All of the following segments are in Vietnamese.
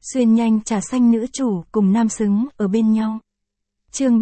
Xuyên nhanh trà xanh nữ chủ cùng nam xứng ở bên nhau. Chương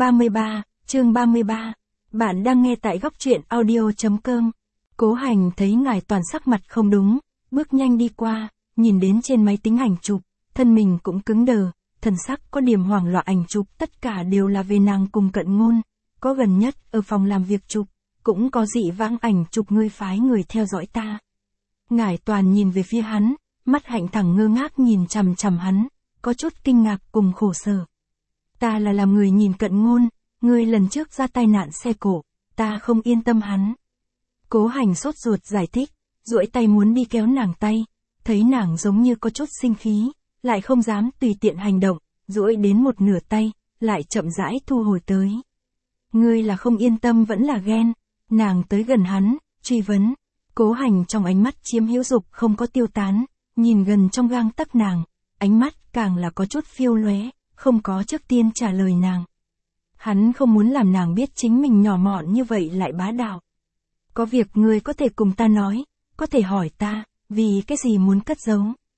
33. Bạn đang nghe tại góc truyện audio.com. Cố Hành thấy Ngải Toàn sắc mặt không đúng, bước nhanh đi qua, nhìn đến trên máy tính ảnh chụp, thân mình cũng cứng đờ, thần sắc có điểm hoảng loạn. Ảnh chụp tất cả đều là về nàng cùng Cận Ngôn, có gần nhất ở phòng làm việc chụp, cũng có dị vãng ảnh chụp ngươi phái người theo dõi ta. Ngải Toàn nhìn về phía hắn, mắt hạnh thẳng ngơ ngác nhìn chằm chằm hắn, có chút kinh ngạc cùng khổ sở. Ta là làm người nhìn Cận Ngôn, ngươi lần trước ra tai nạn xe cộ, ta không yên tâm hắn. Cố Hành sốt ruột giải thích, duỗi tay muốn đi kéo nàng tay, thấy nàng giống như có chút sinh khí, lại không dám tùy tiện hành động, duỗi đến một nửa tay, lại chậm rãi thu hồi tới. Ngươi là không yên tâm vẫn là ghen? Nàng tới gần hắn, truy vấn. Cố Hành trong ánh mắt chiếm hữu dục không có tiêu tán, nhìn gần trong gang tấc nàng, ánh mắt càng là có chút phiêu lóe, không có trước tiên trả lời nàng. Hắn không muốn làm nàng biết chính mình nhỏ mọn như vậy lại bá đạo. Có việc ngươi có thể cùng ta nói, có thể hỏi ta, vì cái gì muốn cất giấu.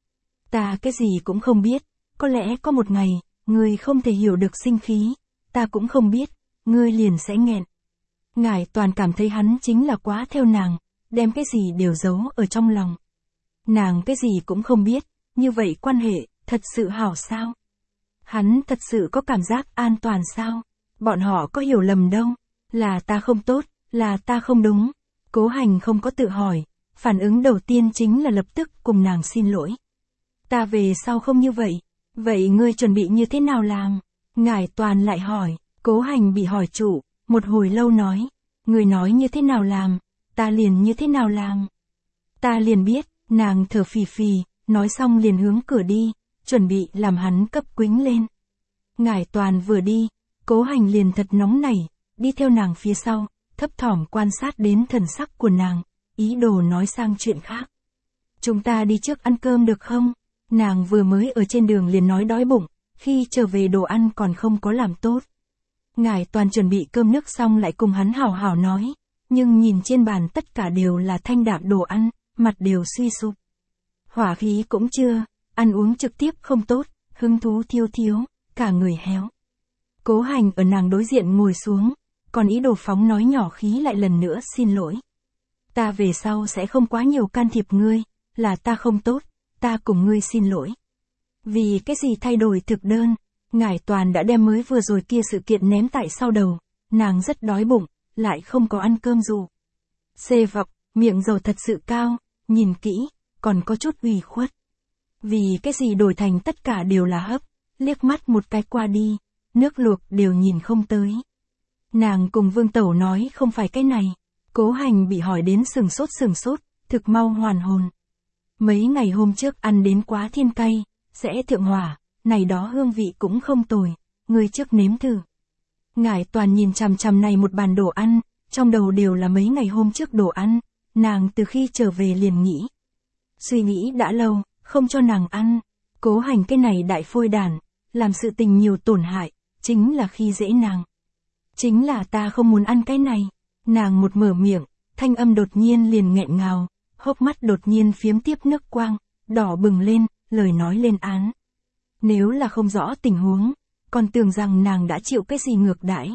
Ta cái gì cũng không biết, có lẽ có một ngày, ngươi không thể hiểu được sinh khí, ta cũng không biết, ngươi liền sẽ nghẹn. Ngải Toàn cảm thấy hắn chính là quá theo nàng, đem cái gì đều giấu ở trong lòng. Nàng cái gì cũng không biết, như vậy quan hệ, thật sự hảo sao? Hắn thật sự có cảm giác an toàn sao? Bọn họ có hiểu lầm đâu, là ta không tốt, là ta không đúng. Cố Hành không có tự hỏi, phản ứng đầu tiên chính là lập tức cùng nàng xin lỗi. Ta về sau không như vậy, vậy ngươi chuẩn bị như thế nào làm? Ngải Toàn lại hỏi, Cố Hành bị hỏi trụ, một hồi lâu nói, ngươi nói như thế nào làm, ta liền như thế nào làm. Ta liền biết, nàng thở phì phì, nói xong liền hướng cửa đi, chuẩn bị làm hắn cấp quính lên. Ngải Toàn vừa đi, Cố Hành liền thật nóng nảy, đi theo nàng phía sau, thấp thỏm quan sát đến thần sắc của nàng, ý đồ nói sang chuyện khác. Chúng ta đi trước ăn cơm được không? Nàng vừa mới ở trên đường liền nói đói bụng, khi trở về đồ ăn còn không có làm tốt. Ngải Toàn chuẩn bị cơm nước xong lại cùng hắn hảo hảo nói, nhưng nhìn trên bàn tất cả đều là thanh đạm đồ ăn, mặt đều suy sụp. Hỏa khí cũng chưa, ăn uống trực tiếp không tốt, hứng thú thiếu, cả người héo. Cố Hành ở nàng đối diện ngồi xuống, còn ý đồ phóng nói nhỏ khí lại lần nữa xin lỗi. Ta về sau sẽ không quá nhiều can thiệp ngươi, là ta không tốt, ta cùng ngươi xin lỗi. Vì cái gì thay đổi thực đơn, Ngải Toàn đã đem mới vừa rồi kia sự kiện ném tại sau đầu, nàng rất đói bụng, lại không có ăn cơm dù. Xê vọc, miệng dầu thật sự cao, nhìn kỹ, còn có chút ủy khuất. Vì cái gì đổi thành tất cả đều là hấp, liếc mắt một cái qua đi, nước luộc đều nhìn không tới. Nàng cùng Vương Tẩu nói không phải cái này, Cố Hành bị hỏi đến sừng sốt, thực mau hoàn hồn. Mấy ngày hôm trước ăn đến quá thiên cay, sẽ thượng hỏa, này đó hương vị cũng không tồi, người trước nếm thử. Ngải Toàn nhìn chằm chằm này một bàn đồ ăn, trong đầu đều là mấy ngày hôm trước đồ ăn, nàng từ khi trở về liền nghĩ. Suy nghĩ đã lâu, không cho nàng ăn, Cố Hành cái này đại phôi đản, làm sự tình nhiều tổn hại, chính là khi dễ nàng. Chính là ta không muốn ăn cái này, nàng một mở miệng, thanh âm đột nhiên liền nghẹn ngào, hốc mắt đột nhiên phiếm tiếp nước quang, đỏ bừng lên, lời nói lên án. Nếu là không rõ tình huống, còn tưởng rằng nàng đã chịu cái gì ngược đãi.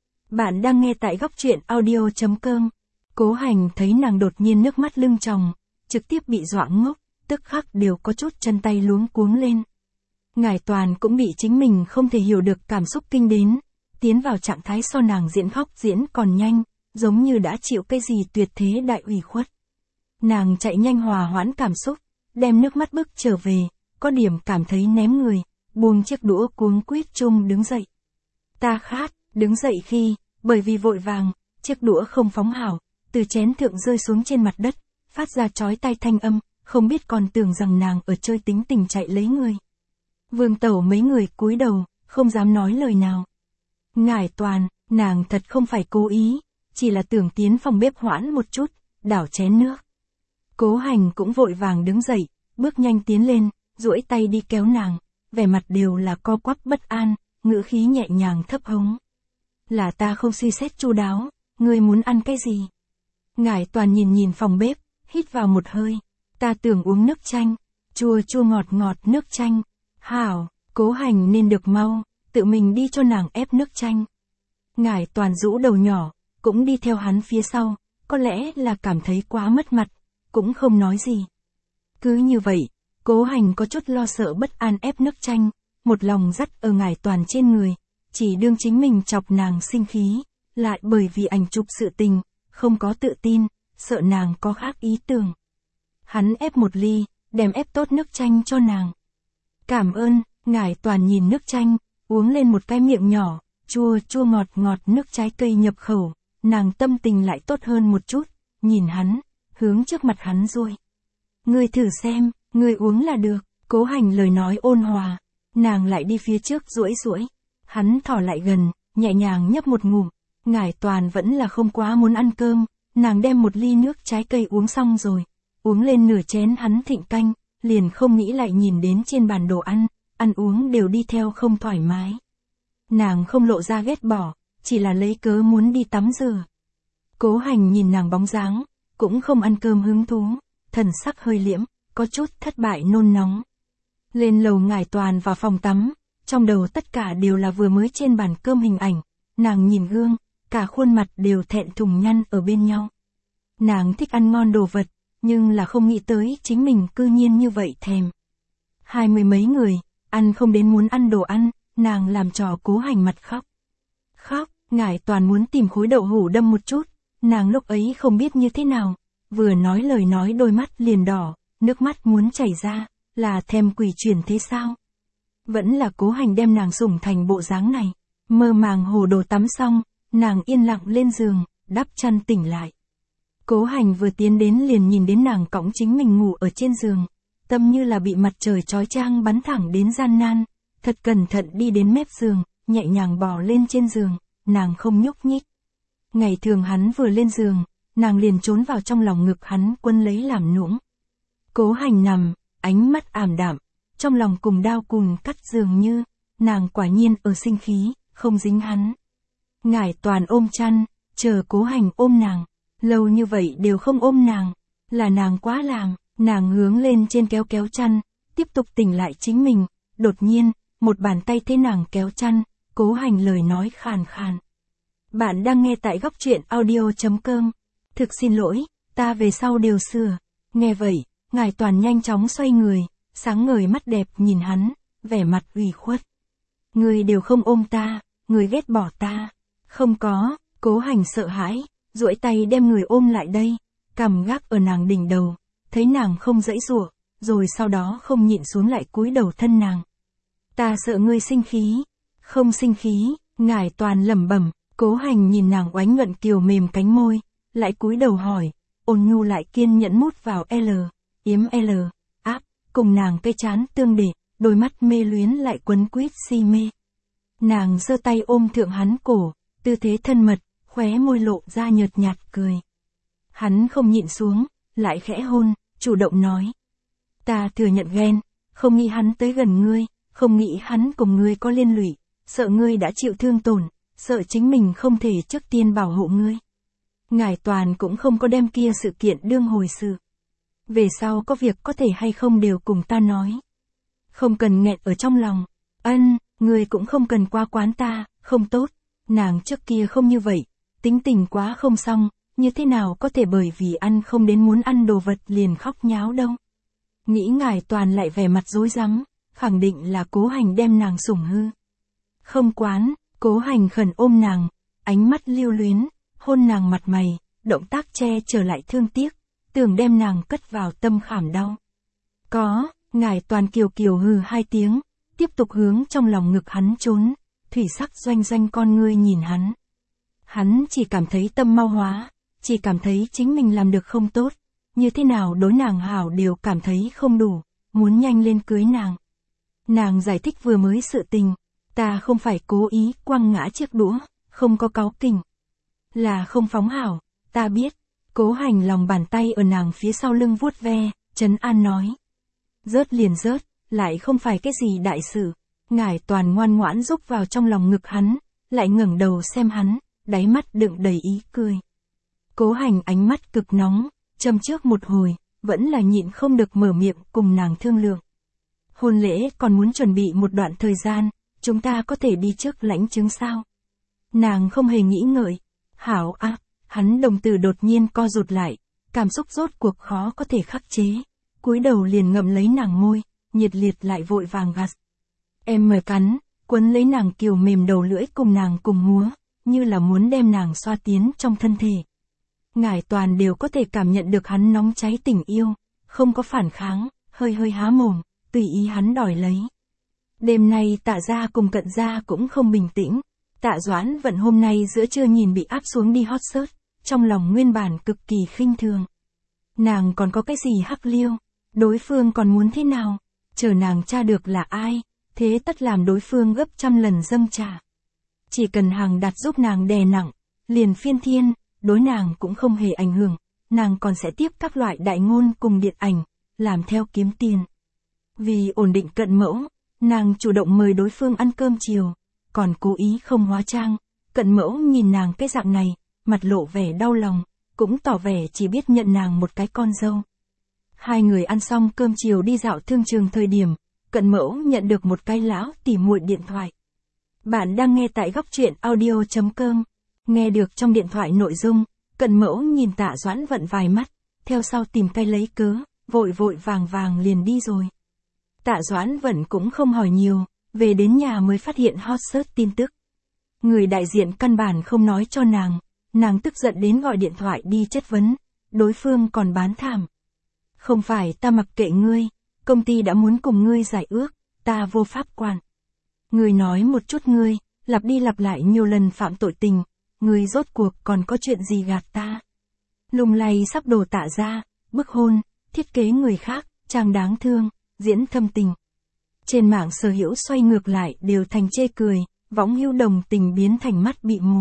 Bạn đang nghe tại góc truyện audio.com. Cố Hành thấy nàng đột nhiên nước mắt lưng tròng, trực tiếp bị dọa ngốc, tức khắc đều có chút chân tay luống cuống lên. Ngải Toàn cũng bị chính mình không thể hiểu được cảm xúc kinh đến, tiến vào trạng thái so nàng diễn khóc diễn còn nhanh, giống như đã chịu cái gì tuyệt thế đại ủy khuất. Nàng chạy nhanh hòa hoãn cảm xúc, đem nước mắt bức trở về, có điểm cảm thấy ném người, buông chiếc đũa cuống quýt chung đứng dậy. Ta khát, đứng dậy khi, bởi vì vội vàng, chiếc đũa không phóng hảo, từ chén thượng rơi xuống trên mặt đất, phát ra chói tai thanh âm, không biết còn tưởng rằng nàng ở chơi tính tình chạy lấy người. Vương Tẩu mấy người cúi đầu, không dám nói lời nào. Ngải Toàn, nàng thật không phải cố ý, chỉ là tưởng tiến phòng bếp hoãn một chút, đảo chén nước. Cố Hành cũng vội vàng đứng dậy, bước nhanh tiến lên, duỗi tay đi kéo nàng, vẻ mặt đều là co quắp bất an, ngữ khí nhẹ nhàng thấp hống. Là ta không suy xét chu đáo, ngươi muốn ăn cái gì? Ngải Toàn nhìn phòng bếp, hít vào một hơi, ta tưởng uống nước chanh, chua ngọt nước chanh. Hảo, Cố Hành nên được mau, tự mình đi cho nàng ép nước chanh. Ngải Toàn rũ đầu nhỏ, cũng đi theo hắn phía sau, có lẽ là cảm thấy quá mất mặt, cũng không nói gì. Cứ như vậy, Cố Hành có chút lo sợ bất an ép nước chanh, một lòng dắt ở Ngải Toàn trên người, chỉ đương chính mình chọc nàng sinh khí, lại bởi vì ảnh chụp sự tình, không có tự tin, sợ nàng có khác ý tưởng. Hắn ép một ly, đem ép tốt nước chanh cho nàng. Cảm ơn, Ngải Toàn nhìn nước chanh, uống lên một cái miệng nhỏ, chua chua ngọt ngọt nước trái cây nhập khẩu, nàng tâm tình lại tốt hơn một chút, nhìn hắn, hướng trước mặt hắn rồi. Ngươi thử xem, ngươi uống là được, Cố Hành lời nói ôn hòa, nàng lại đi phía trước duỗi duỗi, hắn thỏ lại gần, nhẹ nhàng nhấp một ngụm, Ngải Toàn vẫn là không quá muốn ăn cơm, nàng đem một ly nước trái cây uống xong rồi, uống lên nửa chén hắn thịnh canh, liền không nghĩ lại nhìn đến trên bàn đồ ăn, ăn uống đều đi theo không thoải mái. Nàng không lộ ra ghét bỏ, chỉ là lấy cớ muốn đi tắm rửa. Cố Hành nhìn nàng bóng dáng, cũng không ăn cơm hứng thú, thần sắc hơi liễm, có chút thất bại nôn nóng. Lên lầu Ngải Toàn vào phòng tắm, trong đầu tất cả đều là vừa mới trên bàn cơm hình ảnh, nàng nhìn gương, cả khuôn mặt đều thẹn thùng nhăn ở bên nhau. Nàng thích ăn ngon đồ vật, nhưng là không nghĩ tới chính mình cư nhiên như vậy thèm. 20 mấy người, ăn không đến muốn ăn đồ ăn, nàng làm trò Cố Hành mặt khóc. Khóc, Ngải Toàn muốn tìm khối đậu hũ đâm một chút, nàng lúc ấy không biết như thế nào, vừa nói lời nói đôi mắt liền đỏ, nước mắt muốn chảy ra, là thèm quỷ chuyển thế sao? Vẫn là Cố Hành đem nàng sủng thành bộ dáng này, mơ màng hồ đồ tắm xong, nàng yên lặng lên giường, đắp chăn tỉnh lại. Cố Hành vừa tiến đến liền nhìn đến nàng cõng chính mình ngủ ở trên giường, tâm như là bị mặt trời chói chang bắn thẳng đến gian nan, thật cẩn thận đi đến mép giường, nhẹ nhàng bò lên trên giường, nàng không nhúc nhích. Ngày thường hắn vừa lên giường, nàng liền trốn vào trong lòng ngực hắn quân lấy làm nũng. Cố Hành nằm, ánh mắt ảm đạm, trong lòng cùng đao cùn cắt dường như, nàng quả nhiên ở sinh khí, không dính hắn. Ngải Toàn ôm chăn, chờ Cố Hành ôm nàng, lâu như vậy đều không ôm nàng, là nàng quá làm, nàng hướng lên trên kéo kéo chăn, tiếp tục tỉnh lại chính mình, đột nhiên, một bàn tay thế nàng kéo chăn, Cố Hành lời nói khàn khàn. Bạn đang nghe tại góc truyện audio.com. Thực xin lỗi, ta về sau đều sửa. Nghe vậy, Ngải Toàn nhanh chóng xoay người, sáng ngời mắt đẹp nhìn hắn, vẻ mặt ủy khuất. Người đều không ôm ta, người ghét bỏ ta. Không có, Cố Hành sợ hãi, duỗi tay đem người ôm lại đây, cằm gác ở nàng đỉnh đầu, thấy nàng không giãy giụa, rồi sau đó không nhịn xuống lại cúi đầu thân nàng. Ta sợ ngươi sinh khí. Không sinh khí, Ngải Toàn lẩm bẩm. Cố Hành nhìn nàng oánh nhuận kiều mềm cánh môi, lại cúi đầu hỏi, ôn nhu lại kiên nhẫn mút vào yếm áp, cùng nàng cây trán tương để, đôi mắt mê luyến lại quấn quýt si mê. Nàng giơ tay ôm thượng hắn cổ, tư thế thân mật, khóe môi lộ ra nhợt nhạt cười. Hắn không nhịn xuống, lại khẽ hôn, chủ động nói. Ta thừa nhận ghen, không nghĩ hắn tới gần ngươi, không nghĩ hắn cùng ngươi có liên lụy, sợ ngươi đã chịu thương tổn, sợ chính mình không thể trước tiên bảo hộ ngươi. Ngải Toàn cũng không có đem kia sự kiện đương hồi sự. Về sau có việc có thể hay không đều cùng ta nói. Không cần nghẹn ở trong lòng. Ngươi cũng không cần qua quán ta, không tốt. Nàng trước kia không như vậy, tính tình quá không xong, như thế nào có thể bởi vì ăn không đến muốn ăn đồ vật liền khóc nháo đâu. Nghĩ Ngải Toàn lại vẻ mặt rối rắm, khẳng định là Cố Hành đem nàng sủng hư. Không quán, Cố Hành khẩn ôm nàng, ánh mắt lưu luyến, hôn nàng mặt mày, động tác che trở lại thương tiếc, tưởng đem nàng cất vào tâm khảm đau. Có, Ngải Toàn kiều kiều hừ hai tiếng, tiếp tục hướng trong lòng ngực hắn trốn, thủy sắc doanh doanh con ngươi nhìn hắn. Hắn chỉ cảm thấy tâm mau hóa, chỉ cảm thấy chính mình làm được không tốt, như thế nào đối nàng hảo đều cảm thấy không đủ, muốn nhanh lên cưới nàng. Nàng giải thích vừa mới sự tình, ta không phải cố ý quăng ngã chiếc đũa, không có cáu kỉnh. Là không phóng hảo, ta biết. Cố Hành lòng bàn tay ở nàng phía sau lưng vuốt ve, trấn an nói. Rớt liền rớt, lại không phải cái gì đại sự. Ngải Toàn ngoan ngoãn rúc vào trong lòng ngực hắn, lại ngẩng đầu xem hắn, đáy mắt đựng đầy ý cười. Cố Hành ánh mắt cực nóng, châm trước một hồi, vẫn là nhịn không được mở miệng cùng nàng thương lượng. Hôn lễ còn muốn chuẩn bị một đoạn thời gian, chúng ta có thể đi trước lãnh chứng sao? Nàng không hề nghĩ ngợi. Hảo à, hắn đồng tử đột nhiên co rụt lại, cảm xúc rốt cuộc khó có thể khắc chế. Cúi đầu liền ngậm lấy nàng môi, nhiệt liệt lại vội vàng gạt. Em mời cắn, quấn lấy nàng kiều mềm đầu lưỡi cùng nàng cùng múa, như là muốn đem nàng xoa tiến trong thân thể. Ngải Toàn đều có thể cảm nhận được hắn nóng cháy tình yêu, không có phản kháng, hơi hơi há mồm, tùy ý hắn đòi lấy. Đêm nay Tạ gia cùng Cận gia cũng không bình tĩnh. Tạ Doãn Vận hôm nay giữa trưa nhìn bị áp xuống đi hot search, trong lòng nguyên bản cực kỳ khinh thường. Nàng còn có cái gì hắc liêu, đối phương còn muốn thế nào, chờ nàng tra được là ai, thế tất làm đối phương gấp trăm lần dâng trả. Chỉ cần Hàng Đạt giúp nàng đè nặng, liền phiên thiên, đối nàng cũng không hề ảnh hưởng, nàng còn sẽ tiếp các loại đại ngôn cùng điện ảnh, làm theo kiếm tiền. Vì ổn định Cận Mẫu, nàng chủ động mời đối phương ăn cơm chiều, còn cố ý không hóa trang. Cận Mẫu nhìn nàng cái dạng này, mặt lộ vẻ đau lòng, cũng tỏ vẻ chỉ biết nhận nàng một cái con dâu. Hai người ăn xong cơm chiều đi dạo thương trường thời điểm, Cận Mẫu nhận được một cái lão tỉ muội điện thoại. Bạn đang nghe tại góc truyện audio.com. Nghe được trong điện thoại nội dung, Cận Mẫu nhìn Tạ Doãn Vận vài mắt, theo sau tìm cái lấy cớ, vội vội vàng liền đi rồi. Tạ Doãn Vận cũng không hỏi nhiều, về đến nhà mới phát hiện hot search tin tức. Người đại diện căn bản không nói cho nàng tức giận đến gọi điện thoại đi chất vấn, đối phương còn bán thảm. Không phải ta mặc kệ ngươi, công ty đã muốn cùng ngươi giải ước, ta vô pháp quản. Ngươi nói một chút ngươi, lặp đi lặp lại nhiều lần phạm tội tình, ngươi rốt cuộc còn có chuyện gì gạt ta. Lung lay sắp đổ Tạ ra, bức hôn, thiết kế người khác, trang đáng thương, diễn thâm tình. Trên mạng sở hữu xoay ngược lại đều thành chê cười, võng hữu đồng tình biến thành mắt bị mù.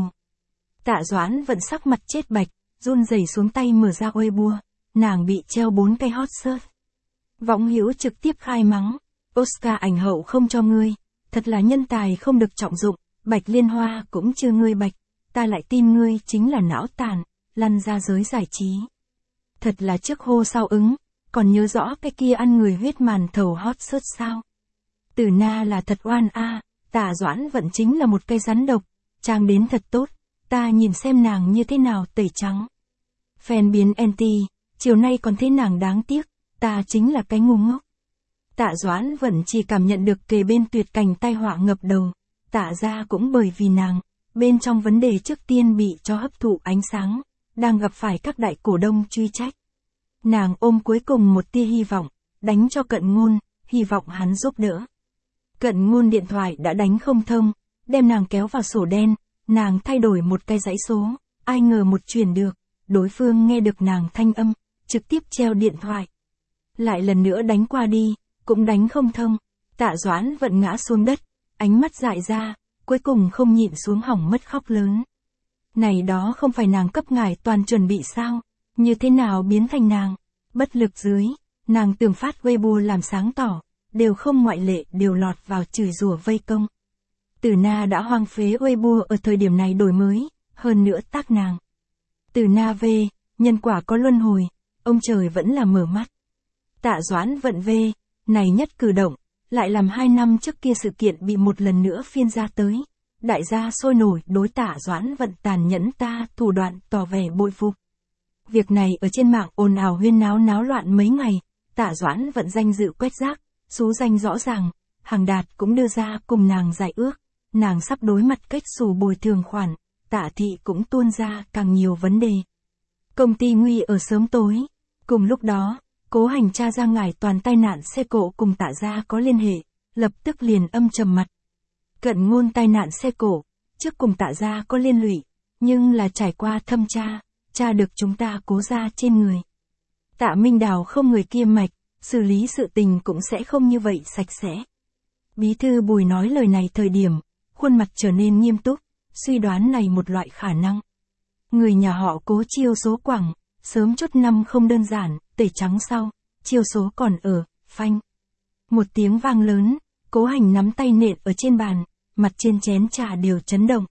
Tạ Doãn Vận sắc mặt chết bạch, run rẩy xuống tay mở ra Weibo, nàng bị treo 4 cái hot search. Võng hữu trực tiếp khai mắng, Oscar ảnh hậu không cho ngươi, thật là nhân tài không được trọng dụng, Bạch Liên Hoa cũng chưa ngươi bạch, ta lại tin ngươi chính là não tàn, lăn ra giới giải trí. Thật là trước hô sau ứng, còn nhớ rõ cái kia ăn người huyết màn thầu hot search sao? Tử Na là thật oan a, Tạ Doãn Vận chính là một cây rắn độc, trang đến thật tốt, ta nhìn xem nàng như thế nào tẩy trắng. Fan biến anti, chiều nay còn thấy nàng đáng tiếc, ta chính là cái ngu ngốc. Tạ Doãn Vận chỉ cảm nhận được kề bên tuyệt cảnh tai họa ngập đầu, Tạ ra cũng bởi vì nàng, bên trong vấn đề trước tiên bị cho hấp thụ ánh sáng, đang gặp phải các đại cổ đông truy trách. Nàng ôm cuối cùng một tia hy vọng, đánh cho Cận Ngôn, hy vọng hắn giúp đỡ. Cận Ngôn điện thoại đã đánh không thông, đem nàng kéo vào sổ đen, nàng thay đổi một cái dãy số, ai ngờ một chuyển được, đối phương nghe được nàng thanh âm, trực tiếp treo điện thoại. Lại lần nữa đánh qua đi, cũng đánh không thông, Tạ Doãn Vận ngã xuống đất, ánh mắt dại ra, cuối cùng không nhịn xuống hỏng mất khóc lớn. Này đó không phải nàng cấp Ngải Toàn chuẩn bị sao, như thế nào biến thành nàng, bất lực dưới, nàng tưởng phát Weibo làm sáng tỏ, đều không ngoại lệ đều lọt vào chửi rủa vây công. Tử Na đã hoang phế Weibo ở thời điểm này đổi mới, hơn nữa tác nàng. Tử Na về, nhân quả có luân hồi, ông trời vẫn là mở mắt. Tạ Doãn Vận về, này nhất cử động, lại làm 2 năm trước kia sự kiện bị một lần nữa phiên ra tới. Đại gia sôi nổi đối Tạ Doãn Vận tàn nhẫn ta thủ đoạn tỏ vẻ bội phục. Việc này ở trên mạng ồn ào huyên náo náo loạn mấy ngày, Tạ Doãn Vận danh dự quét rác, xú danh rõ ràng, Hàng Đạt cũng đưa ra cùng nàng giải ước, nàng sắp đối mặt cách xù bồi thường khoản, Tạ thị cũng tuôn ra càng nhiều vấn đề. Công ty nguy ở sớm tối, cùng lúc đó, Cố Hành tra ra Ngải Toàn tai nạn xe cộ cùng Tạ gia có liên hệ, lập tức liền âm trầm mặt. Cận Ngôn tai nạn xe cộ, trước cùng Tạ gia có liên lụy, nhưng là trải qua thâm tra được chúng ta Cố gia trên người. Tạ Minh Đào không người kia mạch, xử lý sự tình cũng sẽ không như vậy sạch sẽ. Bí thư Bùi nói lời này thời điểm, khuôn mặt trở nên nghiêm túc, suy đoán này một loại khả năng. Người nhà họ Cố chiêu số quẳng, sớm chút năm không đơn giản, tẩy trắng sau, chiêu số còn ở, phanh. Một tiếng vang lớn, Cố Hành nắm tay nện ở trên bàn, mặt trên chén trà đều chấn động.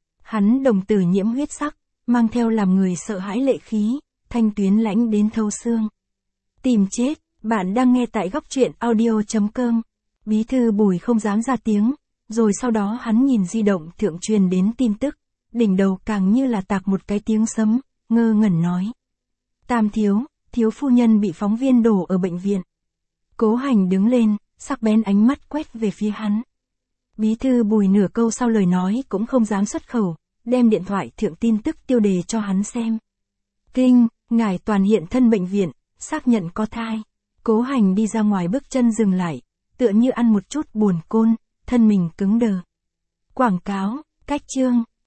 Hắn đồng tử nhiễm huyết sắc, mang theo làm người sợ hãi lệ khí, thanh tuyến lãnh đến thấu xương. Tìm chết, Bạn đang nghe tại góc truyện audio.com. Bí thư Bùi không dám ra tiếng, rồi sau đó hắn nhìn di động thượng truyền đến tin tức, đỉnh đầu càng như là tạc một cái tiếng sấm, ngơ ngẩn nói. Tam thiếu, thiếu phu nhân bị phóng viên đổ ở bệnh viện. Cố Hành đứng lên, sắc bén ánh mắt quét về phía hắn. Bí thư Bùi nửa câu sau lời nói cũng không dám xuất khẩu, đem điện thoại thượng tin tức tiêu đề cho hắn xem. Kinh, ngài toàn hiện thân bệnh viện, xác nhận có thai. Cố Hành đi ra ngoài bước chân dừng lại, tựa như ăn một chút buồn côn, thân mình cứng đờ. Quảng cáo, cách chương,